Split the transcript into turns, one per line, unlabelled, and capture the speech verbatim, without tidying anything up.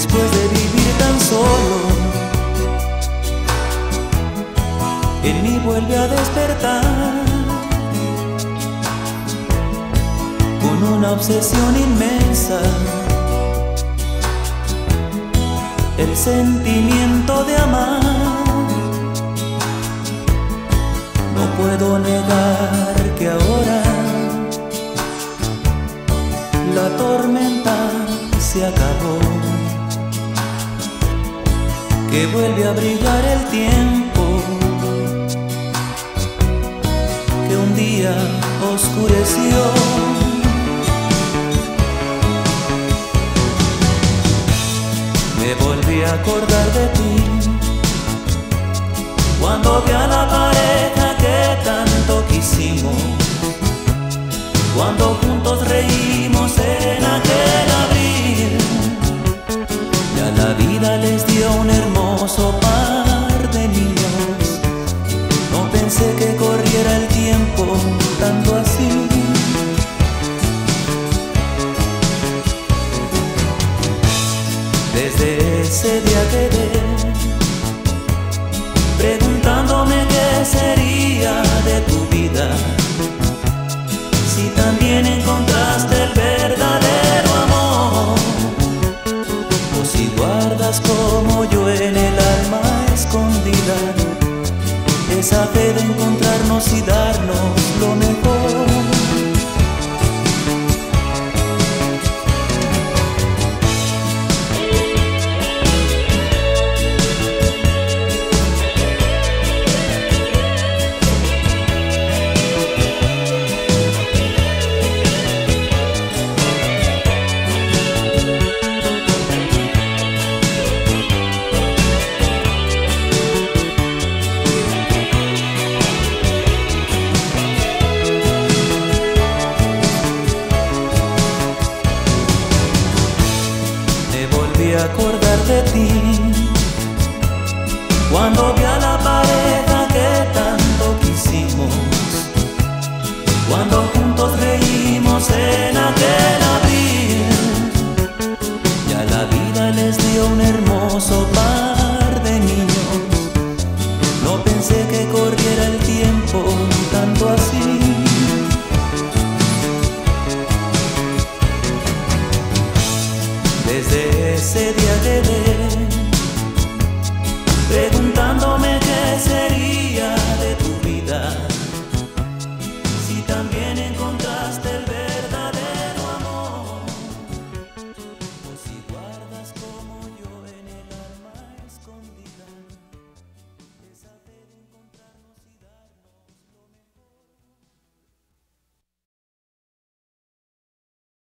después de vivir tan solo, en mí vuelve a despertar con una obsesión inmensa, el sentimiento de amar. No puedo negar que ahora la tormenta se acabó, que vuelve a brillar el tiempo que un día oscureció. Me volví a acordar de ti cuando vi a la pareja que tanto quisimos, cuando juntos reímos en aquel abril. Ya la vida les dio un hermoso par de niños. No pensé que corriera el tiempo tanto así. Desde ese día quedé preguntándome qué sería de tu vida, si también encontraste el verdadero amor, o si guardas como yo en el alma escondida esa fe de encontrarnos y darnos lo mejor. Acordar de ti cuando vi a la pareja que tanto quisimos, cuando juntos reímos en aquel abril. Ya la vida les dio un hermoso par de niños. No pensé que corriera el tiempo tanto así. Desde ese día quedé